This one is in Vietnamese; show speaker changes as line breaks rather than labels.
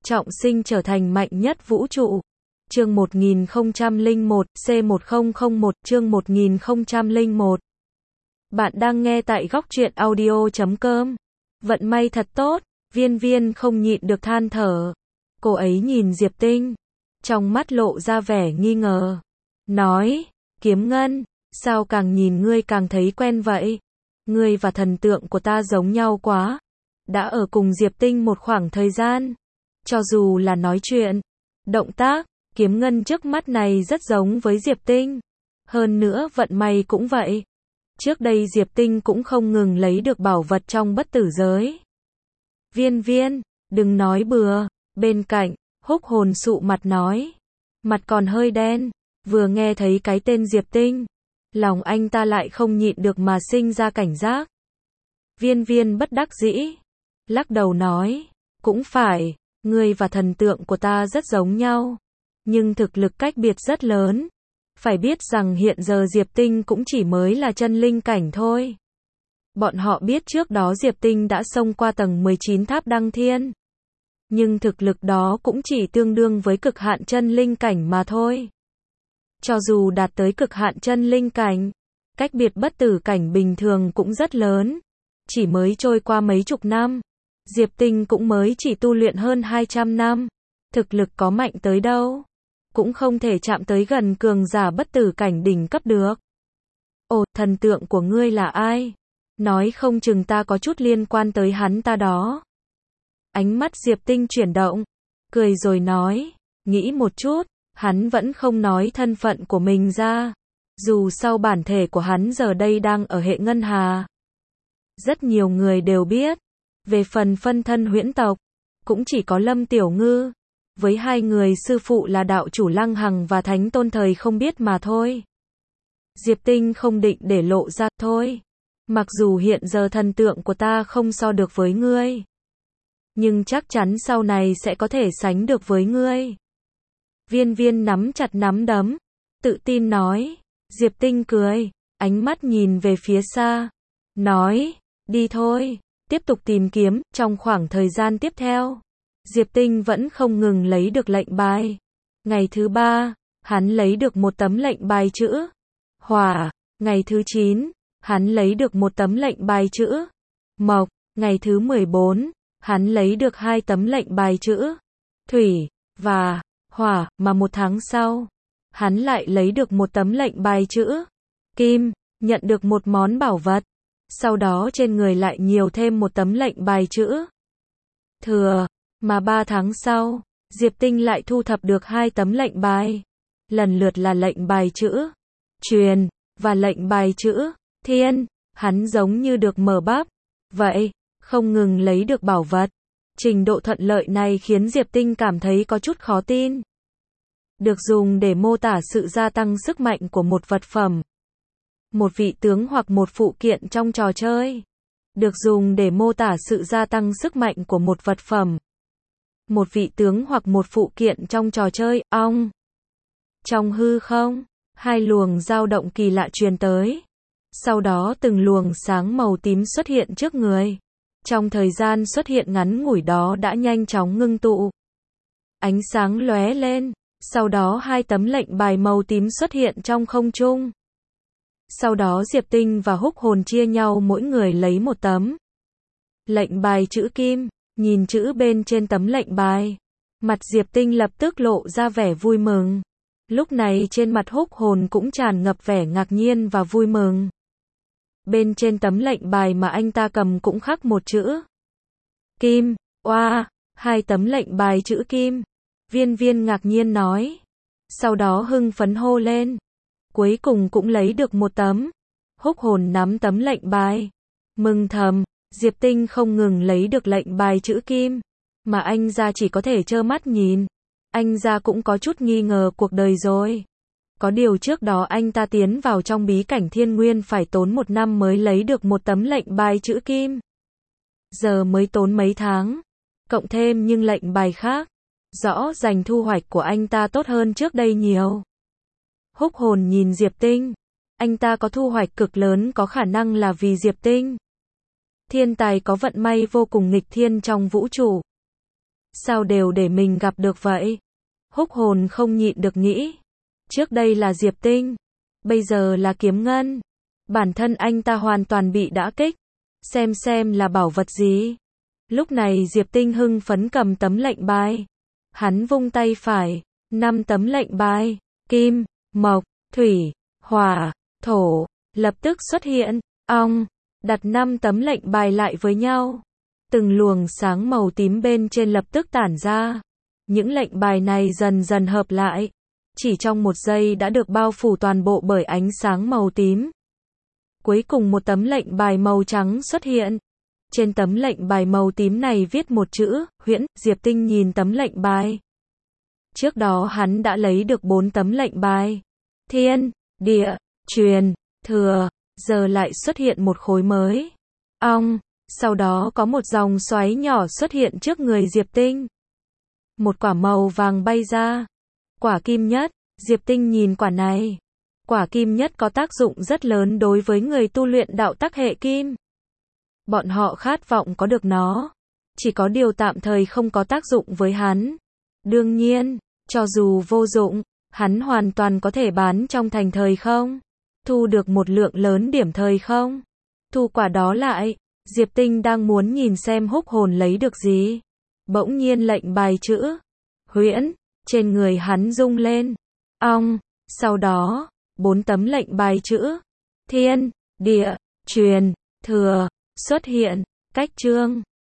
trọng sinh trở thành mạnh nhất vũ trụ. Chương 1001, C1001, chương 1001. Bạn đang nghe tại góc truyện audio.com. Vận may thật tốt, Viên Viên không nhịn được than thở. Cô ấy nhìn Diệp Tinh, trong mắt lộ ra vẻ nghi ngờ. Nói, Kiếm Ngân, sao càng nhìn ngươi càng thấy quen vậy? Ngươi và thần tượng của ta giống nhau quá. Đã ở cùng Diệp Tinh một khoảng thời gian. Cho dù là nói chuyện, động tác, Kiếm Ngân trước mắt này rất giống với Diệp Tinh. Hơn nữa vận may cũng vậy. Trước đây Diệp Tinh cũng không ngừng lấy được bảo vật trong bất tử giới. Viên Viên, đừng nói bừa. Bên cạnh, Húc Hồn sụ mặt nói. Mặt còn hơi đen, vừa nghe thấy cái tên Diệp Tinh. Lòng anh ta lại không nhịn được mà sinh ra cảnh giác. Viên Viên bất đắc dĩ, lắc đầu nói. Cũng phải, ngươi và thần tượng của ta rất giống nhau. Nhưng thực lực cách biệt rất lớn. Phải biết rằng hiện giờ Diệp Tinh cũng chỉ mới là chân linh cảnh thôi. Bọn họ biết trước đó Diệp Tinh đã xông qua tầng 19 tháp đăng thiên. Nhưng thực lực đó cũng chỉ tương đương với cực hạn chân linh cảnh mà thôi. Cho dù đạt tới cực hạn chân linh cảnh, cách biệt bất tử cảnh bình thường cũng rất lớn. Chỉ mới trôi qua mấy chục năm, Diệp Tinh cũng mới chỉ tu luyện hơn 200 năm. Thực lực có mạnh tới đâu, cũng không thể chạm tới gần cường giả bất tử cảnh đỉnh cấp được. Ồ, thần tượng của ngươi là ai? Nói không chừng ta có chút liên quan tới hắn ta đó. Ánh mắt Diệp Tinh chuyển động, cười rồi nói, nghĩ một chút, hắn vẫn không nói thân phận của mình ra. Dù sao bản thể của hắn giờ đây đang ở hệ ngân hà. Rất nhiều người đều biết. Về phần phân thân huyễn tộc, cũng chỉ có Lâm Tiểu Ngư, với hai người sư phụ là đạo chủ Lăng Hằng và Thánh Tôn Thời không biết mà thôi. Diệp Tinh không định để lộ ra thôi. Mặc dù hiện giờ thần tượng của ta không so được với ngươi, nhưng chắc chắn sau này sẽ có thể sánh được với ngươi. Viên Viên nắm chặt nắm đấm, tự tin nói. Diệp Tinh cười, ánh mắt nhìn về phía xa, nói, đi thôi, tiếp tục tìm kiếm. Trong khoảng thời gian tiếp theo, Diệp Tinh vẫn không ngừng lấy được lệnh bài. Ngày thứ 3, hắn lấy được một tấm lệnh bài chữ Hỏa. Ngày thứ 9, hắn lấy được một tấm lệnh bài chữ Mộc. Ngày thứ 14, hắn lấy được 2 tấm lệnh bài chữ Thủy và Hỏa, mà một tháng sau, hắn lại lấy được một tấm lệnh bài chữ Kim, nhận được một món bảo vật. Sau đó trên người lại nhiều thêm một tấm lệnh bài chữ Thừa, mà 3 tháng sau, Diệp Tinh lại thu thập được 2 tấm lệnh bài. Lần lượt là lệnh bài chữ Truyền và lệnh bài chữ Thiên. Hắn giống như được mở bắp vậy, không ngừng lấy được bảo vật. Trình độ thuận lợi này khiến Diệp Tinh cảm thấy có chút khó tin. Được dùng để mô tả sự gia tăng sức mạnh của một vật phẩm, một vị tướng hoặc một phụ kiện trong trò chơi. Được dùng để mô tả sự gia tăng sức mạnh của một vật phẩm, một vị tướng hoặc một phụ kiện trong trò chơi. Ong. Trong hư không, 2 luồng dao động kỳ lạ truyền tới. Sau đó từng luồng sáng màu tím xuất hiện trước người. Trong thời gian xuất hiện ngắn ngủi đó đã nhanh chóng ngưng tụ. Ánh sáng lóe lên, sau đó 2 tấm lệnh bài màu tím xuất hiện trong không trung. Sau đó Diệp Tinh và Húc Hồn chia nhau mỗi người lấy một tấm lệnh bài chữ Kim. Nhìn chữ bên trên tấm lệnh bài, mặt Diệp Tinh lập tức lộ ra vẻ vui mừng. Lúc này trên mặt Húc Hồn cũng tràn ngập vẻ ngạc nhiên và vui mừng. Bên trên tấm lệnh bài mà anh ta cầm cũng khắc một chữ Kim. Oa, 2 tấm lệnh bài chữ Kim. Viên Viên ngạc nhiên nói. Sau đó hưng phấn hô lên. Cuối cùng cũng lấy được một tấm. Húc Hồn nắm tấm lệnh bài, mừng thầm. Diệp Tinh không ngừng lấy được lệnh bài chữ Kim, mà anh ra chỉ có thể trơ mắt nhìn. Anh ra cũng có chút nghi ngờ cuộc đời rồi. Có điều trước đó anh ta tiến vào trong bí cảnh Thiên Nguyên phải tốn 1 năm mới lấy được một tấm lệnh bài chữ Kim. Giờ mới tốn mấy tháng. Cộng thêm nhưng lệnh bài khác, rõ ràng thu hoạch của anh ta tốt hơn trước đây nhiều. Húc Hồn nhìn Diệp Tinh. Anh ta có thu hoạch cực lớn, có khả năng là vì Diệp Tinh. Thiên tài có vận may vô cùng nghịch thiên trong vũ trụ. Sao đều để mình gặp được vậy? Húc hồn không nhịn được nghĩ. Trước đây là Diệp Tinh, bây giờ là Kiếm Ngân. Bản thân anh ta hoàn toàn bị đả kích. Xem là bảo vật gì? Lúc này Diệp Tinh hưng phấn cầm tấm lệnh bài. Hắn vung tay phải, 5 tấm lệnh bài, kim, mộc, thủy, hỏa, thổ, lập tức xuất hiện. Ong, đặt 5 tấm lệnh bài lại với nhau. Từng luồng sáng màu tím bên trên lập tức tản ra. Những lệnh bài này dần dần hợp lại. Chỉ trong 1 giây đã được bao phủ toàn bộ bởi ánh sáng màu tím. Cuối cùng một tấm lệnh bài màu trắng xuất hiện. Trên tấm lệnh bài màu tím này viết một chữ, Huyễn. Diệp Tinh nhìn tấm lệnh bài. Trước đó hắn đã lấy được 4 tấm lệnh bài. Thiên, địa, truyền, thừa. Giờ lại xuất hiện một khối mới. Ong. Sau đó có một dòng xoáy nhỏ xuất hiện trước người Diệp Tinh. Một quả màu vàng bay ra. Quả kim nhất. Diệp Tinh nhìn quả này. Quả kim nhất có tác dụng rất lớn đối với người tu luyện đạo tắc hệ kim. Bọn họ khát vọng có được nó. Chỉ có điều tạm thời không có tác dụng với hắn. Đương nhiên, cho dù vô dụng, hắn hoàn toàn có thể bán trong thành thời không. Thu được một lượng lớn điểm thời không. Thu quả đó lại. Diệp Tinh đang muốn nhìn xem húc hồn lấy được gì. Bỗng nhiên lệnh bài chữ Huyễn trên người hắn rung lên. Ong. Sau đó 4 tấm lệnh bài chữ Thiên, địa, truyền, thừa xuất hiện. Cách chương